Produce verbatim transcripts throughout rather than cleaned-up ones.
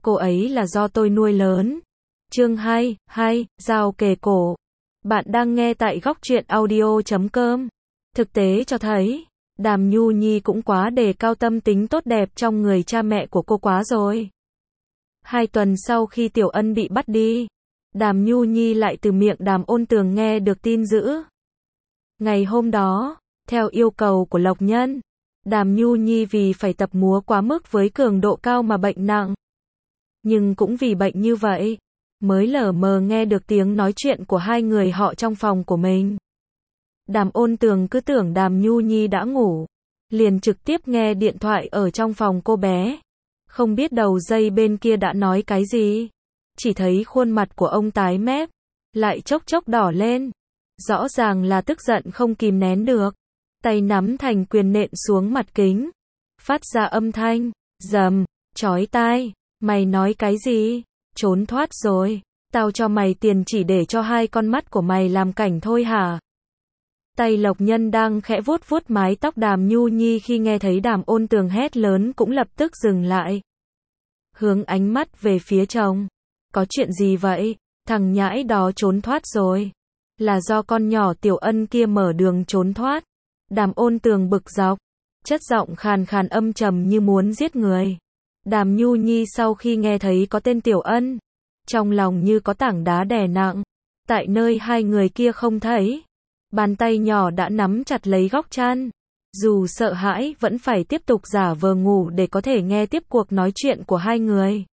cô ấy là do tôi nuôi lớn. Chương hai, hai, dao kề cổ. Bạn đang nghe tại góc truyện audio chấm com. Thực tế cho thấy, Đàm Nhu Nhi cũng quá đề cao tâm tính tốt đẹp trong người cha mẹ của cô quá rồi. Hai tuần sau khi Tiểu Ân bị bắt đi, Đàm Nhu Nhi lại từ miệng Đàm Ôn Tường nghe được tin dữ. Ngày hôm đó, theo yêu cầu của Lộc Nhân, Đàm Nhu Nhi vì phải tập múa quá mức với cường độ cao mà bệnh nặng. Nhưng cũng vì bệnh như vậy, mới lờ mờ nghe được tiếng nói chuyện của hai người họ trong phòng của mình. Đàm Ôn Tường cứ tưởng Đàm Nhu Nhi đã ngủ, liền trực tiếp nghe điện thoại ở trong phòng cô bé. Không biết đầu dây bên kia đã nói cái gì, chỉ thấy khuôn mặt của ông tái mét, lại chốc chốc đỏ lên. Rõ ràng là tức giận không kìm nén được, tay nắm thành quyền nện xuống mặt kính, phát ra âm thanh rầm, chói tai. Mày nói cái gì? Trốn thoát rồi, tao cho mày tiền chỉ để cho hai con mắt của mày làm cảnh thôi hả? Tay Lộc Nhân đang khẽ vuốt vuốt mái tóc Đàm Nhu Nhi khi nghe thấy Đàm Ôn Tường hét lớn cũng lập tức dừng lại. Hướng ánh mắt về phía chồng. Có chuyện gì vậy? Thằng nhãi đó trốn thoát rồi. Là do con nhỏ Tiểu Ân kia mở đường trốn thoát. Đàm Ôn Tường bực dọc, chất giọng khàn khàn âm trầm như muốn giết người. Đàm Nhu Nhi sau khi nghe thấy có tên Tiểu Ân, trong lòng như có tảng đá đè nặng. Tại nơi hai người kia không thấy, bàn tay nhỏ đã nắm chặt lấy góc chăn. Dù sợ hãi vẫn phải tiếp tục giả vờ ngủ để có thể nghe tiếp cuộc nói chuyện của hai người.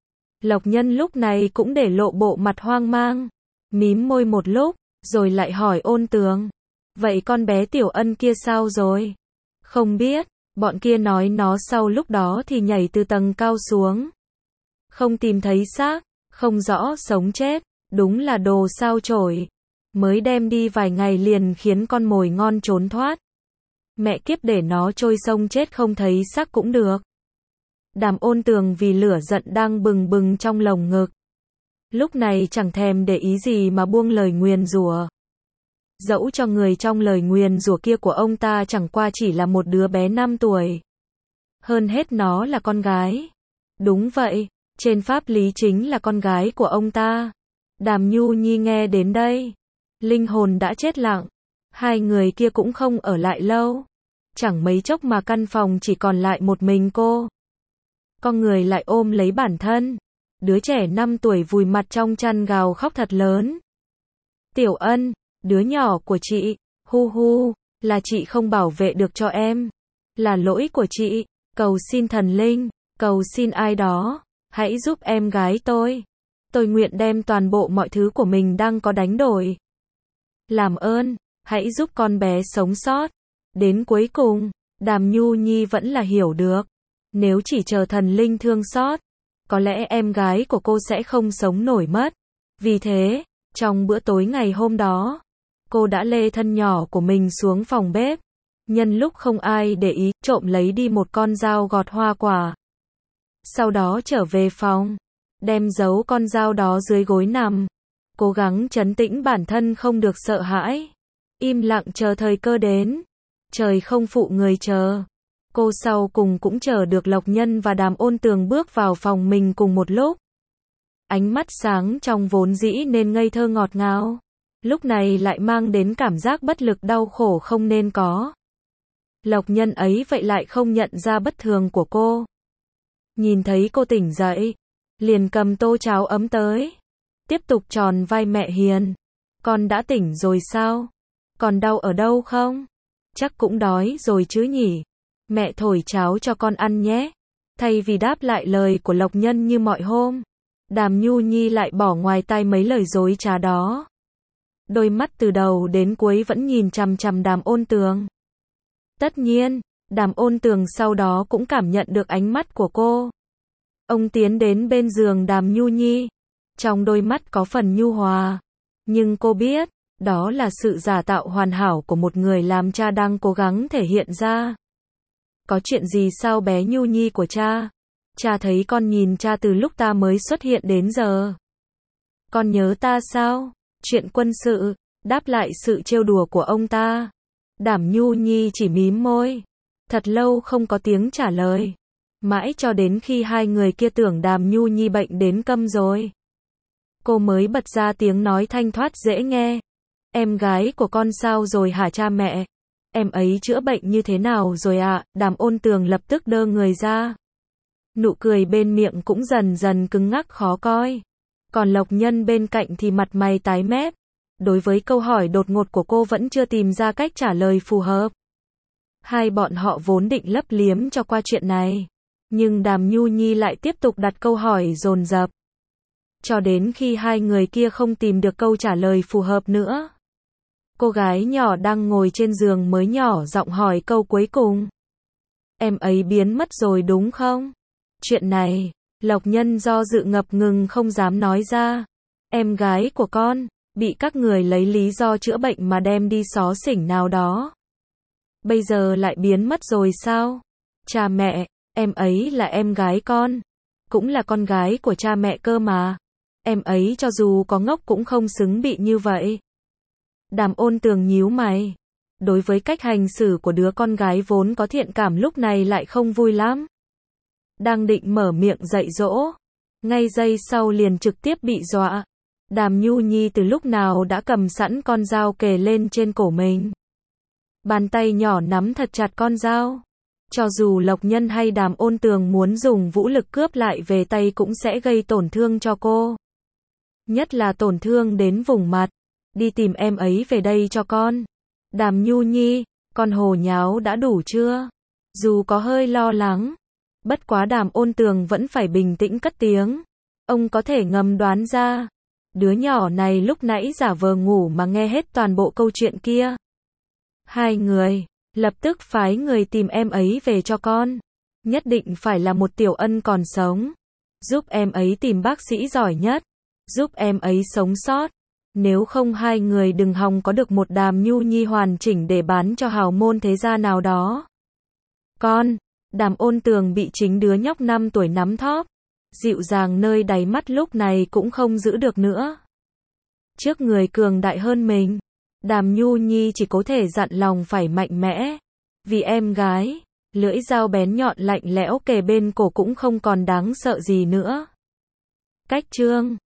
Lộc Nhân lúc này cũng để lộ bộ mặt hoang mang, mím môi một lúc, rồi lại hỏi Ôn Tường. Vậy con bé Tiểu Ân kia sao rồi? Không biết, bọn kia nói nó sau lúc đó thì nhảy từ tầng cao xuống. Không tìm thấy xác, không rõ sống chết, đúng là đồ sao chổi. Mới đem đi vài ngày liền khiến con mồi ngon trốn thoát. Mẹ kiếp để nó trôi sông chết không thấy xác cũng được. Đàm Ôn Tường vì lửa giận đang bừng bừng trong lồng ngực, lúc này chẳng thèm để ý gì mà buông lời nguyền rủa. Dẫu cho người trong lời nguyền rủa kia của ông ta chẳng qua chỉ là một đứa bé năm tuổi. Hơn hết nó là con gái. Đúng vậy, trên pháp lý chính là con gái của ông ta. Đàm Nhu Nhi nghe đến đây, linh hồn đã chết lặng. Hai người kia cũng không ở lại lâu. Chẳng mấy chốc mà căn phòng chỉ còn lại một mình cô. Con người lại ôm lấy bản thân. Đứa trẻ năm tuổi vùi mặt trong chăn gào khóc thật lớn. Tiểu Ân, đứa nhỏ của chị, hu hu, là chị không bảo vệ được cho em. Là lỗi của chị, cầu xin thần linh, cầu xin ai đó, hãy giúp em gái tôi. Tôi nguyện đem toàn bộ mọi thứ của mình đang có đánh đổi. Làm ơn, hãy giúp con bé sống sót. Đến cuối cùng, Đàm Nhu Nhi vẫn là hiểu được. Nếu chỉ chờ thần linh thương xót, có lẽ em gái của cô sẽ không sống nổi mất. Vì thế, trong bữa tối ngày hôm đó, cô đã lê thân nhỏ của mình xuống phòng bếp. Nhân lúc không ai để ý, trộm lấy đi một con dao gọt hoa quả. Sau đó trở về phòng, đem giấu con dao đó dưới gối nằm. Cố gắng trấn tĩnh bản thân không được sợ hãi. Im lặng chờ thời cơ đến. Trời không phụ người chờ. Cô sau cùng cũng chờ được Lộc Nhân và Đàm Ôn Tường bước vào phòng mình cùng một lúc. Ánh mắt sáng trong vốn dĩ nên ngây thơ ngọt ngào, lúc này lại mang đến cảm giác bất lực đau khổ không nên có. Lộc Nhân ấy vậy lại không nhận ra bất thường của cô. Nhìn thấy cô tỉnh dậy, liền cầm tô cháo ấm tới. Tiếp tục tròn vai mẹ hiền. Con đã tỉnh rồi sao? Còn đau ở đâu không? Chắc cũng đói rồi chứ nhỉ? Mẹ thổi cháo cho con ăn nhé. Thay vì đáp lại lời của Lộc Nhân như mọi hôm, Đàm Nhu Nhi lại bỏ ngoài tai mấy lời dối trá đó. Đôi mắt từ đầu đến cuối vẫn nhìn chằm chằm Đàm Ôn Tường. Tất nhiên, Đàm Ôn Tường sau đó cũng cảm nhận được ánh mắt của cô. Ông tiến đến bên giường Đàm Nhu Nhi. Trong đôi mắt có phần nhu hòa. Nhưng cô biết, đó là sự giả tạo hoàn hảo của một người làm cha đang cố gắng thể hiện ra. Có chuyện gì sao bé Nhu Nhi của cha? Cha thấy con nhìn cha từ lúc ta mới xuất hiện đến giờ. Con nhớ ta sao? Chuyện quân sự, đáp lại sự trêu đùa của ông ta. Đàm Nhu Nhi chỉ mím môi. Thật lâu không có tiếng trả lời. Mãi cho đến khi hai người kia tưởng Đàm Nhu Nhi bệnh đến câm rồi, cô mới bật ra tiếng nói thanh thoát dễ nghe. Em gái của con sao rồi hả cha mẹ? Em ấy chữa bệnh như thế nào rồi ạ? À? Đàm Ôn Tường lập tức đơ người ra. Nụ cười bên miệng cũng dần dần cứng ngắc khó coi. Còn Lộc Nhân bên cạnh thì mặt mày tái mét. Đối với câu hỏi đột ngột của cô vẫn chưa tìm ra cách trả lời phù hợp. Hai bọn họ vốn định lấp liếm cho qua chuyện này. Nhưng Đàm Nhu Nhi lại tiếp tục đặt câu hỏi dồn dập. Cho đến khi hai người kia không tìm được câu trả lời phù hợp nữa. Cô gái nhỏ đang ngồi trên giường mới nhỏ giọng hỏi câu cuối cùng. Em ấy biến mất rồi đúng không? Chuyện này, Lộc Nhân do dự ngập ngừng không dám nói ra. Em gái của con, bị các người lấy lý do chữa bệnh mà đem đi xó xỉnh nào đó. Bây giờ lại biến mất rồi sao? Cha mẹ, em ấy là em gái con. Cũng là con gái của cha mẹ cơ mà. Em ấy cho dù có ngốc cũng không xứng bị như vậy. Đàm Ôn Tường nhíu mày. Đối với cách hành xử của đứa con gái vốn có thiện cảm lúc này lại không vui lắm. Đang định mở miệng dạy dỗ. Ngay giây sau liền trực tiếp bị dọa. Đàm Nhu Nhi từ lúc nào đã cầm sẵn con dao kề lên trên cổ mình. Bàn tay nhỏ nắm thật chặt con dao. Cho dù Lộc Nhân hay Đàm Ôn Tường muốn dùng vũ lực cướp lại về tay cũng sẽ gây tổn thương cho cô. Nhất là tổn thương đến vùng mặt. Đi tìm em ấy về đây cho con. Đàm Nhu Nhi, con hồ nháo đã đủ chưa? Dù có hơi lo lắng. Bất quá Đàm Ôn Tường vẫn phải bình tĩnh cất tiếng. Ông có thể ngầm đoán ra. Đứa nhỏ này lúc nãy giả vờ ngủ mà nghe hết toàn bộ câu chuyện kia. Hai người, lập tức phái người tìm em ấy về cho con. Nhất định phải là một tiểu ân còn sống. Giúp em ấy tìm bác sĩ giỏi nhất. Giúp em ấy sống sót. Nếu không hai người đừng hòng có được một Đàm Nhu Nhi hoàn chỉnh để bán cho hào môn thế gia nào đó. Con, Đàm Ôn Tường bị chính đứa nhóc năm tuổi nắm thóp. Dịu dàng nơi đáy mắt lúc này cũng không giữ được nữa. Trước người cường đại hơn mình, Đàm Nhu Nhi chỉ có thể dặn lòng phải mạnh mẽ. Vì em gái, lưỡi dao bén nhọn lạnh lẽo kề bên cổ cũng không còn đáng sợ gì nữa. Cách chương